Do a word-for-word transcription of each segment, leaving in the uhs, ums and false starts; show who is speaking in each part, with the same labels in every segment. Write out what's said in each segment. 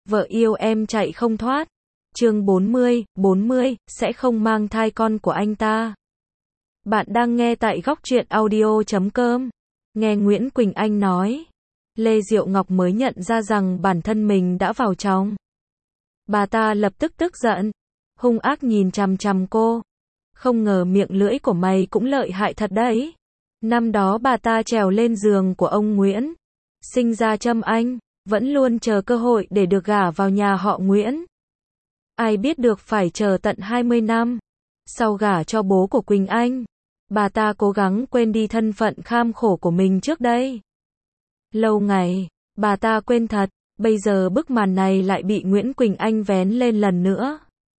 Speaker 1: Vợ yêu em chạy không thoát. Chương bốn mươi, bốn mươi, sẽ không mang thai con của anh ta. Bạn đang nghe tại góc truyện audio chấm com. Nghe Nguyễn Quỳnh Anh nói, Lê Diệu Ngọc mới nhận ra rằng bản thân mình đã vào trong. Bà ta lập tức tức giận, hung ác nhìn chằm chằm cô. Không ngờ miệng lưỡi của mày cũng lợi hại thật đấy. Năm đó bà ta trèo lên giường của ông Nguyễn, sinh ra Trâm Anh, vẫn luôn chờ cơ hội để được gả vào nhà họ Nguyễn. Ai biết được phải chờ tận hai mươi năm. Sau gả cho bố của Quỳnh Anh, bà ta cố gắng quên đi thân phận kham khổ của mình trước đây. Lâu ngày, bà ta quên thật, bây giờ bức màn này lại bị Nguyễn Quỳnh Anh vén lên lần nữa.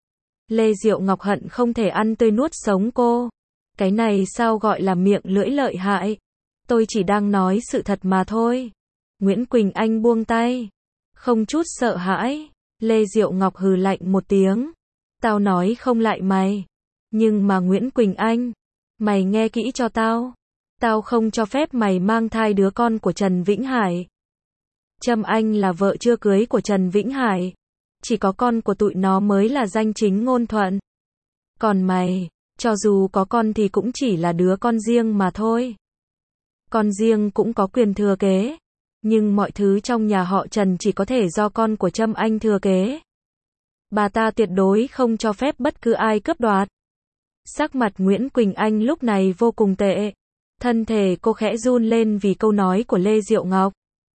Speaker 1: Lê Diệu Ngọc hận không thể ăn tươi nuốt sống cô. Cái này sao gọi là miệng lưỡi lợi hại? Tôi chỉ đang nói sự thật mà thôi. Nguyễn Quỳnh Anh buông tay, không chút sợ hãi. Lê Diệu Ngọc hừ lạnh một tiếng. Tao nói không lại mày. Nhưng mà Nguyễn Quỳnh Anh, mày nghe kỹ cho tao. Tao không cho phép mày mang thai đứa con của Trần Vĩnh Hải. Trâm Anh là vợ chưa cưới của Trần Vĩnh Hải. Chỉ có con của tụi nó mới là danh chính ngôn thuận. Còn mày, cho dù có con thì cũng chỉ là đứa con riêng mà thôi. Con riêng cũng có quyền thừa kế. Nhưng mọi thứ trong nhà họ Trần chỉ có thể do con của Trâm Anh thừa kế. Bà ta tuyệt đối không cho phép bất cứ ai cướp đoạt. Sắc mặt Nguyễn Quỳnh Anh lúc này vô cùng tệ. Thân thể cô khẽ run lên vì câu nói của Lê Diệu Ngọc.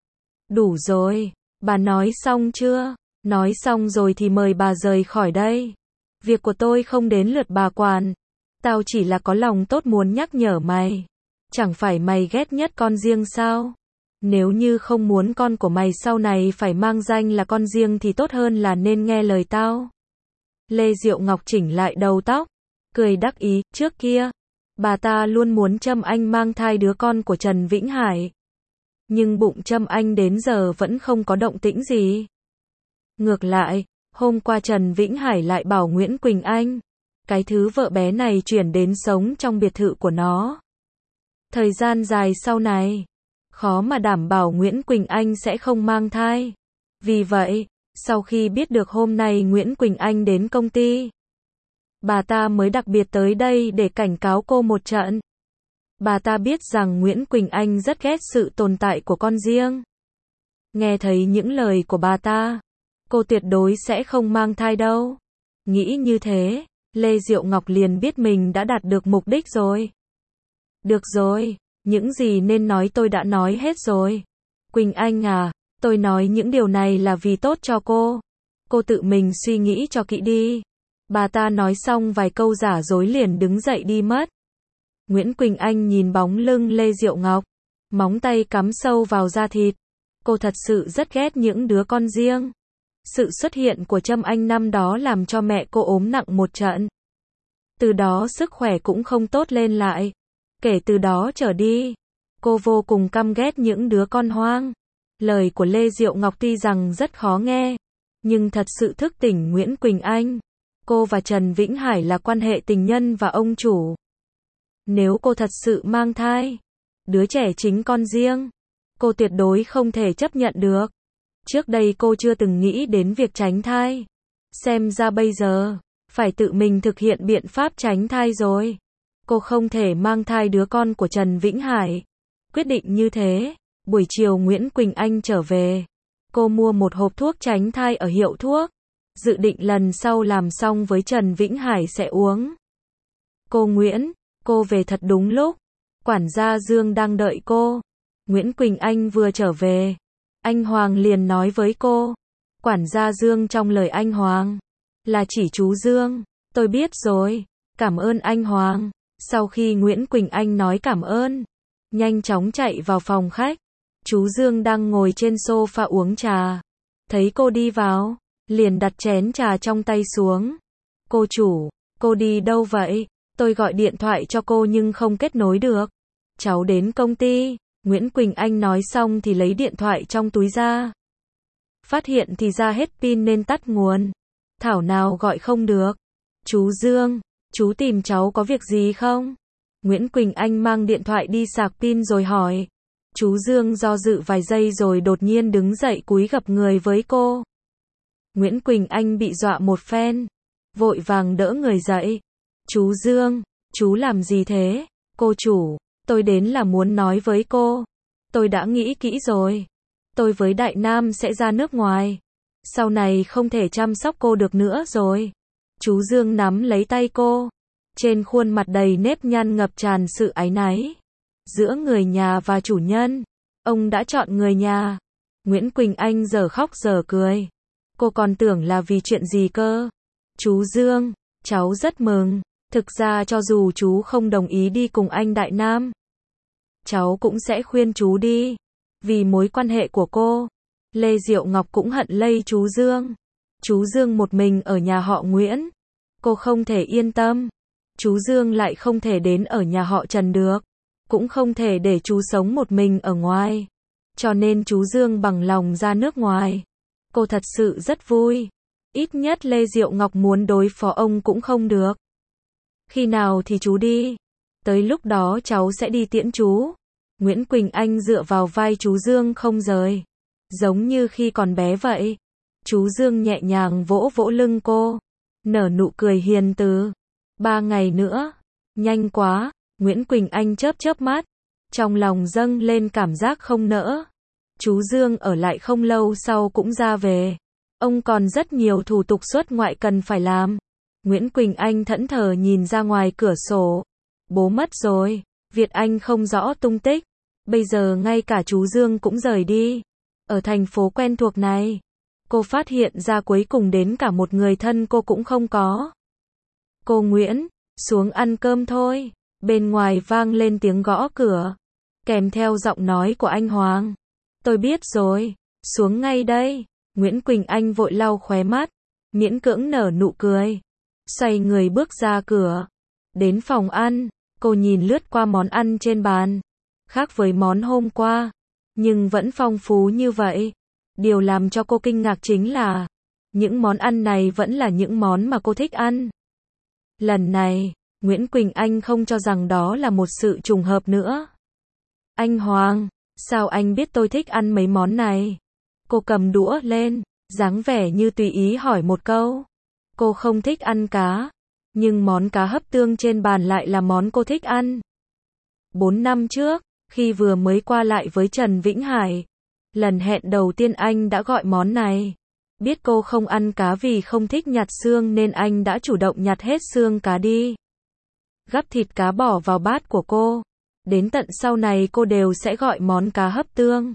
Speaker 1: Đủ rồi, bà nói xong chưa? Nói xong rồi thì mời bà rời khỏi đây. Việc của tôi không đến lượt bà quản. Tao chỉ là có lòng tốt muốn nhắc nhở mày. Chẳng phải mày ghét nhất con riêng sao? Nếu như không muốn con của mày sau này phải mang danh là con riêng thì tốt hơn là nên nghe lời tao. Lê Diệu Ngọc chỉnh lại đầu tóc, cười đắc ý. Trước kia, bà ta luôn muốn Trâm Anh mang thai đứa con của Trần Vĩnh Hải. Nhưng bụng Trâm Anh đến giờ vẫn không có động tĩnh gì. Ngược lại, hôm qua Trần Vĩnh Hải lại bảo Nguyễn Quỳnh Anh, cái thứ vợ bé này chuyển đến sống trong biệt thự của nó. Thời gian dài sau này, khó mà đảm bảo Nguyễn Quỳnh Anh sẽ không mang thai. Vì vậy, sau khi biết được hôm nay Nguyễn Quỳnh Anh đến công ty, bà ta mới đặc biệt tới đây để cảnh cáo cô một trận. Bà ta biết rằng Nguyễn Quỳnh Anh rất ghét sự tồn tại của con riêng. Nghe thấy những lời của bà ta, cô tuyệt đối sẽ không mang thai đâu. Nghĩ như thế, Lê Diệu Ngọc liền biết mình đã đạt được mục đích rồi. Được rồi, những gì nên nói tôi đã nói hết rồi. Quỳnh Anh à, tôi nói những điều này là vì tốt cho cô. Cô tự mình suy nghĩ cho kỹ đi. Bà ta nói xong vài câu giả dối liền đứng dậy đi mất. Nguyễn Quỳnh Anh nhìn bóng lưng Lê Diệu Ngọc, móng tay cắm sâu vào da thịt. Cô thật sự rất ghét những đứa con riêng. Sự xuất hiện của Trâm Anh năm đó làm cho mẹ cô ốm nặng một trận. Từ đó sức khỏe cũng không tốt lên lại. Kể từ đó trở đi, cô vô cùng căm ghét những đứa con hoang. Lời của Lê Diệu Ngọc tuy rằng rất khó nghe, nhưng thật sự thức tỉnh Nguyễn Quỳnh Anh. Cô và Trần Vĩnh Hải là quan hệ tình nhân và ông chủ. Nếu cô thật sự mang thai, đứa trẻ chính con riêng, cô tuyệt đối không thể chấp nhận được. Trước đây cô chưa từng nghĩ đến việc tránh thai. Xem ra bây giờ, phải tự mình thực hiện biện pháp tránh thai rồi. Cô không thể mang thai đứa con của Trần Vĩnh Hải. Quyết định như thế, buổi chiều Nguyễn Quỳnh Anh trở về. Cô mua một hộp thuốc tránh thai ở hiệu thuốc. Dự định lần sau làm xong với Trần Vĩnh Hải sẽ uống. Cô Nguyễn, cô về thật đúng lúc. Quản gia Dương đang đợi cô. Nguyễn Quỳnh Anh vừa trở về. Anh Hoàng liền nói với cô. Quản gia Dương trong lời anh Hoàng là chỉ chú Dương. Tôi biết rồi. Cảm ơn anh Hoàng. Sau khi Nguyễn Quỳnh Anh nói cảm ơn, nhanh chóng chạy vào phòng khách. Chú Dương đang ngồi trên sofa uống trà. Thấy cô đi vào, liền đặt chén trà trong tay xuống. Cô chủ, cô đi đâu vậy? Tôi gọi điện thoại cho cô nhưng không kết nối được. Cháu đến công ty. Nguyễn Quỳnh Anh nói xong thì lấy điện thoại trong túi ra. Phát hiện thì ra hết pin nên tắt nguồn. Thảo nào gọi không được. Chú Dương, chú tìm cháu có việc gì không? Nguyễn Quỳnh Anh mang điện thoại đi sạc pin rồi hỏi. Chú Dương do dự vài giây rồi đột nhiên đứng dậy cúi gập người với cô. Nguyễn Quỳnh Anh bị dọa một phen, vội vàng đỡ người dậy. Chú Dương, chú làm gì thế? Cô chủ, tôi đến là muốn nói với cô. Tôi đã nghĩ kỹ rồi. Tôi với Đại Nam sẽ ra nước ngoài. Sau này không thể chăm sóc cô được nữa rồi. Chú Dương nắm lấy tay cô. Trên khuôn mặt đầy nếp nhăn ngập tràn sự áy náy. Giữa người nhà và chủ nhân, ông đã chọn người nhà. Nguyễn Quỳnh Anh giờ khóc giờ cười. Cô còn tưởng là vì chuyện gì cơ. Chú Dương, cháu rất mừng. Thực ra cho dù chú không đồng ý đi cùng anh Đại Nam, cháu cũng sẽ khuyên chú đi. Vì mối quan hệ của cô, Lê Diệu Ngọc cũng hận lây chú Dương. Chú Dương một mình ở nhà họ Nguyễn. Cô không thể yên tâm. Chú Dương lại không thể đến ở nhà họ Trần được. Cũng không thể để chú sống một mình ở ngoài. Cho nên chú Dương bằng lòng ra nước ngoài. Cô thật sự rất vui. Ít nhất Lê Diệu Ngọc muốn đối phó ông cũng không được. Khi nào thì chú đi? Tới lúc đó cháu sẽ đi tiễn chú. Nguyễn Quỳnh Anh dựa vào vai chú Dương không rời. Giống như khi còn bé vậy. Chú Dương nhẹ nhàng vỗ vỗ lưng cô. Nở nụ cười hiền từ. Ba ngày nữa. Nhanh quá. Nguyễn Quỳnh Anh chớp chớp mắt. Trong lòng dâng lên cảm giác không nỡ. Chú Dương ở lại không lâu sau cũng ra về. Ông còn rất nhiều thủ tục xuất ngoại cần phải làm. Nguyễn Quỳnh Anh thẫn thờ nhìn ra ngoài cửa sổ. Bố mất rồi. Việt Anh không rõ tung tích. Bây giờ ngay cả chú Dương cũng rời đi. Ở thành phố quen thuộc này, cô phát hiện ra cuối cùng đến cả một người thân cô cũng không có. Cô Nguyễn, xuống ăn cơm thôi. Bên ngoài vang lên tiếng gõ cửa, kèm theo giọng nói của anh Hoàng. Tôi biết rồi, xuống ngay đây. Nguyễn Quỳnh Anh vội lau khóe mắt, miễn cưỡng nở nụ cười. Xoay người bước ra cửa. Đến phòng ăn, cô nhìn lướt qua món ăn trên bàn. Khác với món hôm qua, nhưng vẫn phong phú như vậy. Điều làm cho cô kinh ngạc chính là, những món ăn này vẫn là những món mà cô thích ăn. Lần này, Nguyễn Quỳnh Anh không cho rằng đó là một sự trùng hợp nữa. Anh Hoàng, sao anh biết tôi thích ăn mấy món này? Cô cầm đũa lên, dáng vẻ như tùy ý hỏi một câu. Cô không thích ăn cá, nhưng món cá hấp tương trên bàn lại là món cô thích ăn. Bốn năm trước, khi vừa mới qua lại với Trần Vĩnh Hải, lần hẹn đầu tiên anh đã gọi món này. Biết cô không ăn cá vì không thích nhặt xương nên anh đã chủ động nhặt hết xương cá đi. Gắp thịt cá bỏ vào bát của cô. Đến tận sau này cô đều sẽ gọi món cá hấp tương.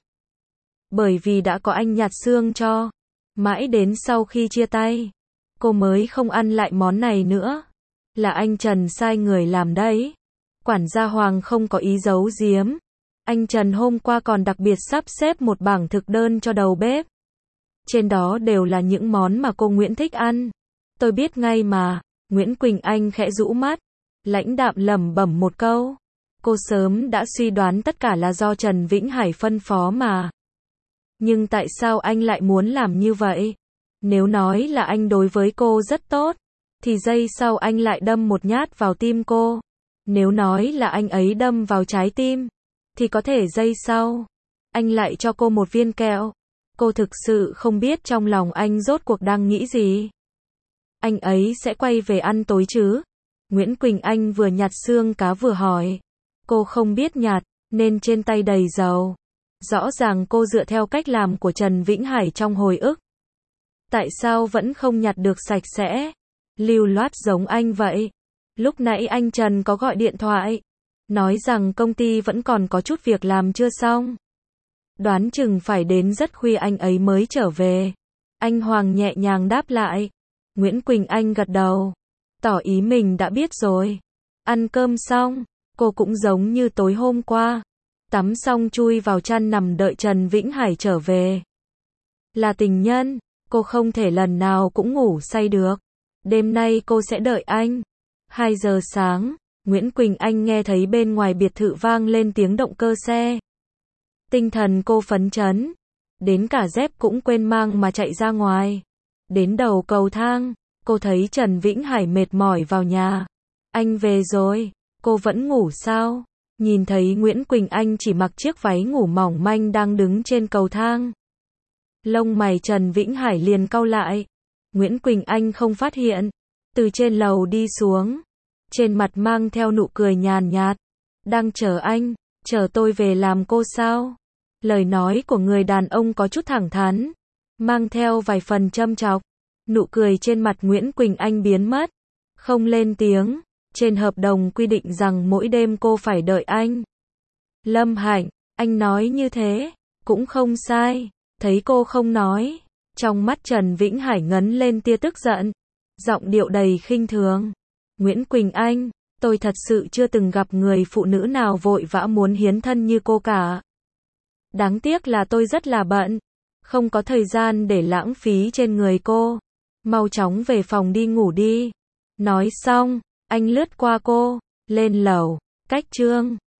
Speaker 1: Bởi vì đã có anh nhặt xương cho. Mãi đến sau khi chia tay, cô mới không ăn lại món này nữa. Là anh Trần sai người làm đấy. Quản gia Hoàng không có ý giấu giếm. Anh Trần hôm qua còn đặc biệt sắp xếp một bảng thực đơn cho đầu bếp. Trên đó đều là những món mà cô Nguyễn thích ăn. Tôi biết ngay mà. Nguyễn Quỳnh Anh khẽ rũ mắt, lãnh đạm lẩm bẩm một câu. Cô sớm đã suy đoán tất cả là do Trần Vĩnh Hải phân phó mà. Nhưng tại sao anh lại muốn làm như vậy? Nếu nói là anh đối với cô rất tốt, thì giây sau anh lại đâm một nhát vào tim cô. Nếu nói là anh ấy đâm vào trái tim, thì có thể giây sau, anh lại cho cô một viên kẹo. Cô thực sự không biết trong lòng anh rốt cuộc đang nghĩ gì. Anh ấy sẽ quay về ăn tối chứ? Nguyễn Quỳnh Anh vừa nhặt xương cá vừa hỏi. Cô không biết nhặt, nên trên tay đầy dầu. Rõ ràng cô dựa theo cách làm của Trần Vĩnh Hải trong hồi ức. Tại sao vẫn không nhặt được sạch sẽ? Lưu loát giống anh vậy. Lúc nãy anh Trần có gọi điện thoại, nói rằng công ty vẫn còn có chút việc làm chưa xong. Đoán chừng phải đến rất khuya anh ấy mới trở về. Anh Hoàng nhẹ nhàng đáp lại. Nguyễn Quỳnh Anh gật đầu, tỏ ý mình đã biết rồi. Ăn cơm xong, cô cũng giống như tối hôm qua. Tắm xong chui vào chăn nằm đợi Trần Vĩnh Hải trở về. Là tình nhân, cô không thể lần nào cũng ngủ say được. Đêm nay cô sẽ đợi anh. Hai giờ sáng, Nguyễn Quỳnh Anh nghe thấy bên ngoài biệt thự vang lên tiếng động cơ xe. Tinh thần cô phấn chấn. Đến cả dép cũng quên mang mà chạy ra ngoài. Đến đầu cầu thang, cô thấy Trần Vĩnh Hải mệt mỏi vào nhà. Anh về rồi, cô vẫn ngủ sao? Nhìn thấy Nguyễn Quỳnh Anh chỉ mặc chiếc váy ngủ mỏng manh đang đứng trên cầu thang. Lông mày Trần Vĩnh Hải liền cau lại. Nguyễn Quỳnh Anh không phát hiện. Từ trên lầu đi xuống. Trên mặt mang theo nụ cười nhàn nhạt. Đang chờ anh, chờ tôi về làm cô sao? Lời nói của người đàn ông có chút thẳng thắn, mang theo vài phần châm chọc. Nụ cười trên mặt Nguyễn Quỳnh Anh biến mất. Không lên tiếng. Trên hợp đồng quy định rằng mỗi đêm cô phải đợi anh. Lâm Hạnh, anh nói như thế, cũng không sai. Thấy cô không nói, trong mắt Trần Vĩnh Hải ngấn lên tia tức giận. Giọng điệu đầy khinh thường. Nguyễn Quỳnh Anh, tôi thật sự chưa từng gặp người phụ nữ nào vội vã muốn hiến thân như cô cả. Đáng tiếc là tôi rất là bận, không có thời gian để lãng phí trên người cô. Mau chóng về phòng đi ngủ đi. Nói xong, anh lướt qua cô, lên lầu, cách Trương